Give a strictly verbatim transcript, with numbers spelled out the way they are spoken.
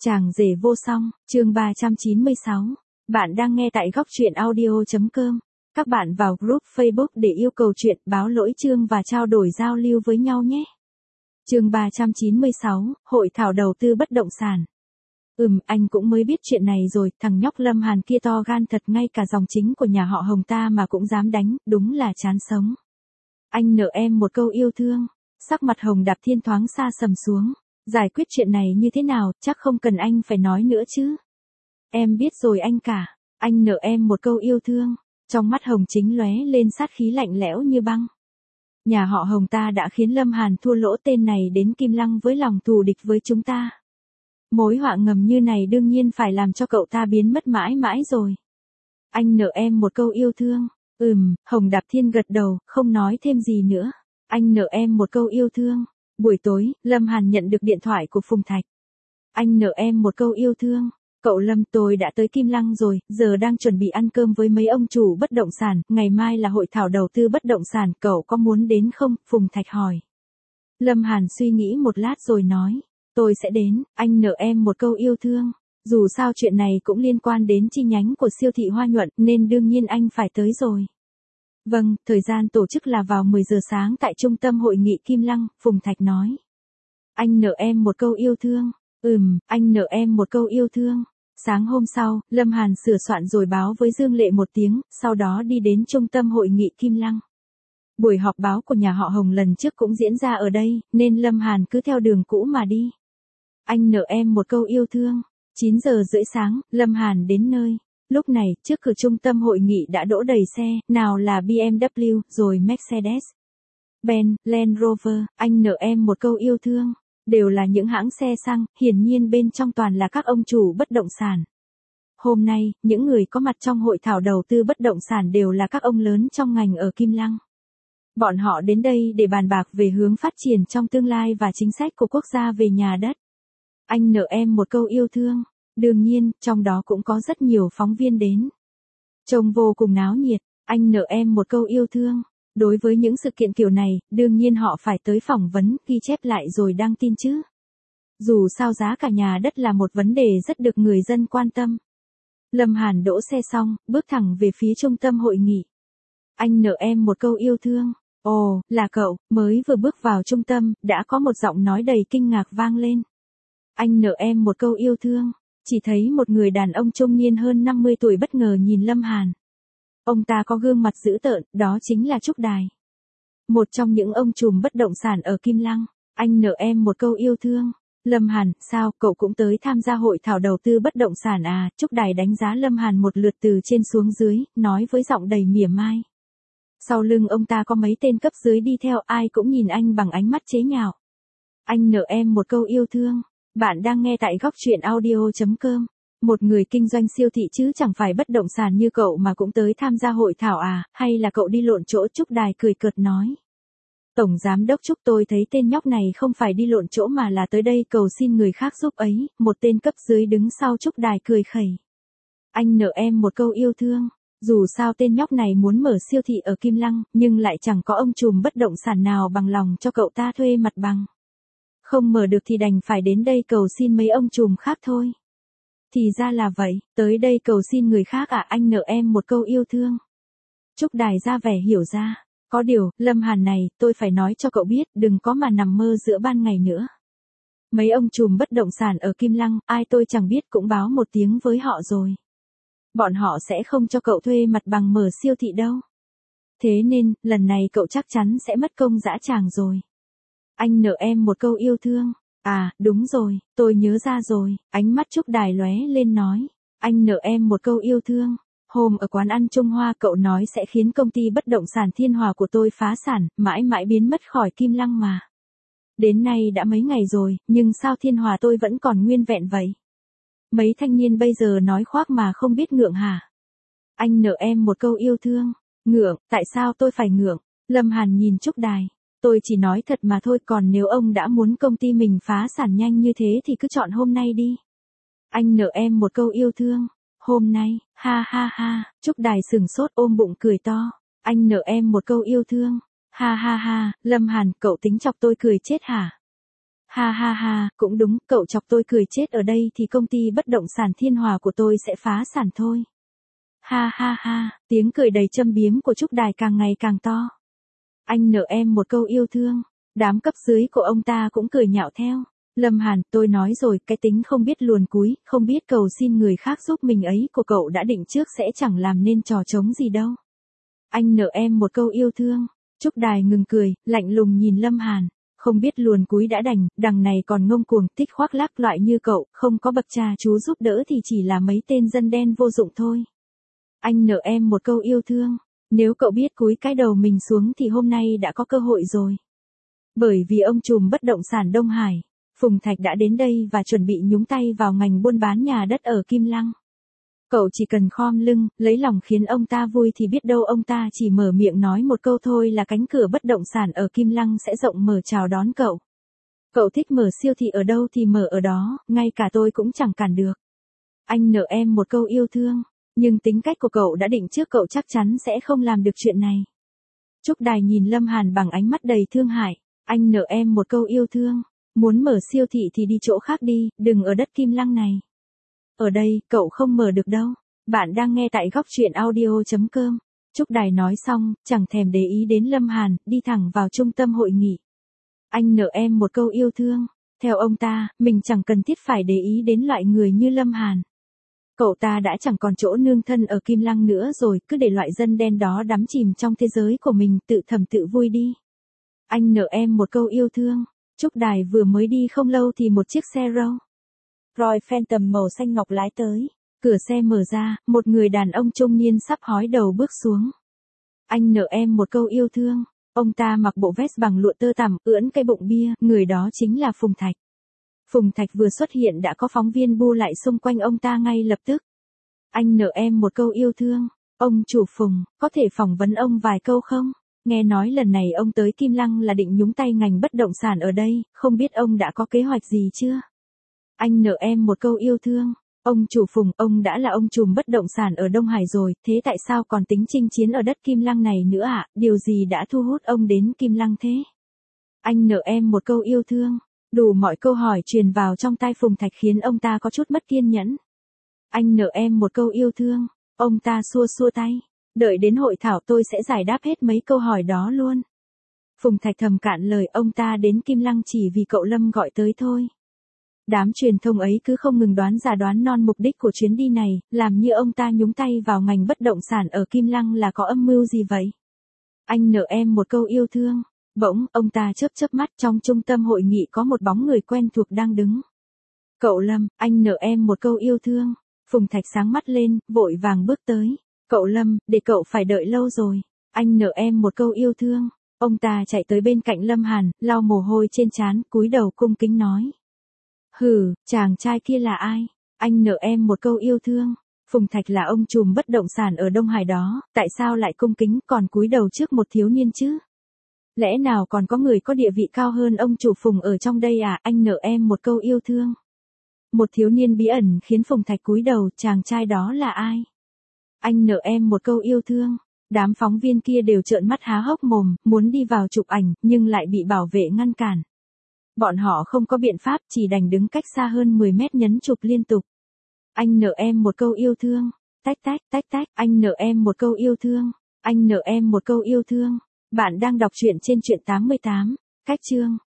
Chàng rể vô song, chương ba trăm chín mươi sáu. Bạn đang nghe tại góc truyện audio.com. Các bạn vào group Facebook để yêu cầu chuyện, báo lỗi chương và trao đổi giao lưu với nhau nhé. Chương ba trăm chín mươi sáu, Hội thảo đầu tư bất động sản. Ừm, anh cũng mới biết chuyện này rồi, thằng nhóc Lâm Hàn kia to gan thật, ngay cả dòng chính của nhà họ Hồng ta mà cũng dám đánh, đúng là chán sống. Anh nợ em một câu yêu thương. Sắc mặt Hồng Đạp Thiên thoáng xa sầm xuống. Giải quyết chuyện này như thế nào, chắc không cần anh phải nói nữa chứ. Em biết rồi anh cả, anh nợ em một câu yêu thương. Trong mắt Hồng Chính lóe lên sát khí lạnh lẽo như băng. Nhà họ Hồng ta đã khiến Lâm Hàn thua lỗ, tên này đến Kim Lăng với lòng thù địch với chúng ta. Mối họa ngầm như này đương nhiên phải làm cho cậu ta biến mất mãi mãi rồi. Anh nợ em một câu yêu thương. Ừm, Hồng Đạp Thiên gật đầu, không nói thêm gì nữa. Anh nợ em một câu yêu thương. Buổi tối, Lâm Hàn nhận được điện thoại của Phùng Thạch. Anh nợ em một câu yêu thương. Cậu Lâm, tôi đã tới Kim Lăng rồi, giờ đang chuẩn bị ăn cơm với mấy ông chủ bất động sản, ngày mai là hội thảo đầu tư bất động sản, cậu có muốn đến không? Phùng Thạch hỏi. Lâm Hàn suy nghĩ một lát rồi nói, tôi sẽ đến, anh nợ em một câu yêu thương. Dù sao chuyện này cũng liên quan đến chi nhánh của siêu thị Hoa Nhuận, nên đương nhiên anh phải tới rồi. Vâng, thời gian tổ chức là vào mười giờ sáng tại trung tâm hội nghị Kim Lăng, Phùng Thạch nói. Anh nợ em một câu yêu thương. Ừm, anh nợ em một câu yêu thương. Sáng hôm sau, Lâm Hàn sửa soạn rồi báo với Dương Lệ một tiếng, sau đó đi đến trung tâm hội nghị Kim Lăng. Buổi họp báo của nhà họ Hồng lần trước cũng diễn ra ở đây, nên Lâm Hàn cứ theo đường cũ mà đi. Anh nợ em một câu yêu thương. chín giờ rưỡi sáng, Lâm Hàn đến nơi. Lúc này, trước cửa trung tâm hội nghị đã đỗ đầy xe, nào là bê em vê rồi Mercedes, Benz, Land Rover, anh nợ em một câu yêu thương. Đều là những hãng xe xăng, hiển nhiên bên trong toàn là các ông chủ bất động sản. Hôm nay, những người có mặt trong hội thảo đầu tư bất động sản đều là các ông lớn trong ngành ở Kim Lăng. Bọn họ đến đây để bàn bạc về hướng phát triển trong tương lai và chính sách của quốc gia về nhà đất. Anh nợ em một câu yêu thương. Đương nhiên, trong đó cũng có rất nhiều phóng viên đến. Trông vô cùng náo nhiệt, anh nợ em một câu yêu thương. Đối với những sự kiện kiểu này, đương nhiên họ phải tới phỏng vấn, ghi chép lại rồi đăng tin chứ. Dù sao giá cả nhà đất là một vấn đề rất được người dân quan tâm. Lâm Hàn đỗ xe xong, bước thẳng về phía trung tâm hội nghị. Anh nợ em một câu yêu thương. Ồ, là cậu, mới vừa bước vào trung tâm, đã có một giọng nói đầy kinh ngạc vang lên. Anh nợ em một câu yêu thương. Chỉ thấy một người đàn ông trung niên hơn năm mươi tuổi bất ngờ nhìn Lâm Hàn. Ông ta có gương mặt dữ tợn, đó chính là Trúc Đài. Một trong những ông trùm bất động sản ở Kim Lăng. Anh nợ em một câu yêu thương. Lâm Hàn, sao, cậu cũng tới tham gia hội thảo đầu tư bất động sản à? Trúc Đài đánh giá Lâm Hàn một lượt từ trên xuống dưới, nói với giọng đầy mỉa mai. Sau lưng ông ta có mấy tên cấp dưới đi theo, ai cũng nhìn anh bằng ánh mắt chế nhạo. Anh nợ em một câu yêu thương. Bạn đang nghe tại góc truyện audio.com. Một người kinh doanh siêu thị chứ chẳng phải bất động sản như cậu mà cũng tới tham gia hội thảo à, hay là cậu đi lộn chỗ? Trúc Đài cười cợt nói. Tổng giám đốc Trúc, tôi thấy tên nhóc này không phải đi lộn chỗ mà là tới đây cầu xin người khác giúp ấy, một tên cấp dưới đứng sau Trúc Đài cười khẩy. Anh nợ em một câu yêu thương. Dù sao tên nhóc này muốn mở siêu thị ở Kim Lăng, nhưng lại chẳng có ông trùm bất động sản nào bằng lòng cho cậu ta thuê mặt bằng. Không mở được thì đành phải đến đây cầu xin mấy ông trùm khác thôi. Thì ra là vậy, tới đây cầu xin người khác à? Anh nợ em một câu yêu thương. Trúc Đài ra vẻ hiểu ra. Có điều, Lâm Hàn này, tôi phải nói cho cậu biết, đừng có mà nằm mơ giữa ban ngày nữa. Mấy ông trùm bất động sản ở Kim Lăng, ai tôi chẳng biết cũng báo một tiếng với họ rồi. Bọn họ sẽ không cho cậu thuê mặt bằng mở siêu thị đâu. Thế nên, lần này cậu chắc chắn sẽ mất công dã tràng rồi. Anh nợ em một câu yêu thương. À, đúng rồi, tôi nhớ ra rồi, ánh mắt Trúc Đài lóe lên nói. Anh nợ em một câu yêu thương. Hôm ở quán ăn Trung Hoa cậu nói sẽ khiến công ty bất động sản Thiên Hòa của tôi phá sản, mãi mãi biến mất khỏi Kim Lăng mà. Đến nay đã mấy ngày rồi, nhưng sao Thiên Hòa tôi vẫn còn nguyên vẹn vậy? Mấy thanh niên bây giờ nói khoác mà không biết ngượng hả? Anh nợ em một câu yêu thương. Ngượng, tại sao tôi phải ngượng? Lâm Hàn nhìn Trúc Đài. Tôi chỉ nói thật mà thôi, còn nếu ông đã muốn công ty mình phá sản nhanh như thế thì cứ chọn hôm nay đi. Anh nợ em một câu yêu thương. Hôm nay, ha ha ha, Trúc Đài sừng sốt ôm bụng cười to. Anh nợ em một câu yêu thương. Ha ha ha, Lâm Hàn, cậu tính chọc tôi cười chết hả? Ha ha ha, cũng đúng, cậu chọc tôi cười chết ở đây thì công ty bất động sản Thiên Hòa của tôi sẽ phá sản thôi. Ha ha ha, tiếng cười đầy châm biếm của Trúc Đài càng ngày càng to. Anh nợ em một câu yêu thương, đám cấp dưới của ông ta cũng cười nhạo theo. Lâm Hàn, tôi nói rồi, cái tính không biết luồn cúi, không biết cầu xin người khác giúp mình ấy của cậu đã định trước sẽ chẳng làm nên trò trống gì đâu. Anh nợ em một câu yêu thương. Trúc Đài ngừng cười, lạnh lùng nhìn Lâm Hàn. Không biết luồn cúi đã đành, đằng này còn ngông cuồng, thích khoác lác loại như cậu, không có bậc cha chú giúp đỡ thì chỉ là mấy tên dân đen vô dụng thôi. Anh nợ em một câu yêu thương. Nếu cậu biết cúi cái đầu mình xuống thì hôm nay đã có cơ hội rồi. Bởi vì ông trùm bất động sản Đông Hải, Phùng Thạch đã đến đây và chuẩn bị nhúng tay vào ngành buôn bán nhà đất ở Kim Lăng. Cậu chỉ cần khom lưng, lấy lòng khiến ông ta vui thì biết đâu ông ta chỉ mở miệng nói một câu thôi là cánh cửa bất động sản ở Kim Lăng sẽ rộng mở chào đón cậu. Cậu thích mở siêu thị ở đâu thì mở ở đó, ngay cả tôi cũng chẳng cản được. Anh nợ em một câu yêu thương, nhưng tính cách của cậu đã định trước cậu chắc chắn sẽ không làm được chuyện này. Trúc Đài nhìn Lâm Hàn bằng ánh mắt đầy thương hại. Anh nợ em một câu yêu thương, muốn mở siêu thị thì đi chỗ khác đi, đừng ở đất Kim Lăng này. Ở đây, cậu không mở được đâu. Bạn đang nghe tại góc truyện audio.com. Trúc Đài nói xong, chẳng thèm để ý đến Lâm Hàn, đi thẳng vào trung tâm hội nghị. Anh nợ em một câu yêu thương. Theo ông ta, mình chẳng cần thiết phải để ý đến loại người như Lâm Hàn. Cậu ta đã chẳng còn chỗ nương thân ở Kim Lăng nữa rồi, cứ để loại dân đen đó đắm chìm trong thế giới của mình, tự thầm tự vui đi. Anh nợ em một câu yêu thương. Trúc Đài vừa mới đi không lâu thì một chiếc xe Rolls Royce Phantom màu xanh ngọc lái tới. Cửa xe mở ra, một người đàn ông trung niên sắp hói đầu bước xuống. Anh nợ em một câu yêu thương. Ông ta mặc bộ vest bằng lụa tơ tằm, ưỡn cái bụng bia, người đó chính là Phùng Thạch. Phùng Thạch vừa xuất hiện đã có phóng viên bu lại xung quanh ông ta ngay lập tức. Anh nợ em một câu yêu thương. Ông chủ Phùng, có thể phỏng vấn ông vài câu không? Nghe nói lần này ông tới Kim Lăng là định nhúng tay ngành bất động sản ở đây, không biết ông đã có kế hoạch gì chưa? Anh nợ em một câu yêu thương. Ông chủ Phùng, ông đã là ông trùm bất động sản ở Đông Hải rồi, thế tại sao còn tính chinh chiến ở đất Kim Lăng này nữa ạ? À? Điều gì đã thu hút ông đến Kim Lăng thế? Anh nợ em một câu yêu thương. Đủ mọi câu hỏi truyền vào trong tai Phùng Thạch khiến ông ta có chút mất kiên nhẫn. Anh nợ em một câu yêu thương. Ông ta xua xua tay. Đợi đến hội thảo tôi sẽ giải đáp hết mấy câu hỏi đó luôn. Phùng Thạch thầm cạn lời, ông ta đến Kim Lăng chỉ vì cậu Lâm gọi tới thôi. Đám truyền thông ấy cứ không ngừng đoán giả đoán non mục đích của chuyến đi này, làm như ông ta nhúng tay vào ngành bất động sản ở Kim Lăng là có âm mưu gì vậy. Anh nợ em một câu yêu thương. Bỗng, ông ta chớp chớp mắt, trong trung tâm hội nghị có một bóng người quen thuộc đang đứng. Cậu Lâm, anh nợ em một câu yêu thương. Phùng Thạch sáng mắt lên, vội vàng bước tới. Cậu Lâm, để cậu phải đợi lâu rồi. Anh nợ em một câu yêu thương. Ông ta chạy tới bên cạnh Lâm Hàn, lau mồ hôi trên trán, cúi đầu cung kính nói. Hừ, chàng trai kia là ai? Anh nợ em một câu yêu thương. Phùng Thạch là ông trùm bất động sản ở Đông Hải đó, tại sao lại cung kính còn cúi đầu trước một thiếu niên chứ? Lẽ nào còn có người có địa vị cao hơn ông chủ Phùng ở trong đây à? Anh nợ em một câu yêu thương. Một thiếu niên bí ẩn khiến Phùng Thạch cúi đầu, chàng trai đó là ai? Anh nợ em một câu yêu thương. Đám phóng viên kia đều trợn mắt há hốc mồm, muốn đi vào chụp ảnh, nhưng lại bị bảo vệ ngăn cản. Bọn họ không có biện pháp, chỉ đành đứng cách xa hơn mười mét nhấn chụp liên tục. Anh nợ em một câu yêu thương. Tách tách, tách tách, anh nợ em một câu yêu thương. Anh nợ em một câu yêu thương. Bạn đang đọc truyện trên truyện tám mươi tám. Cách chương.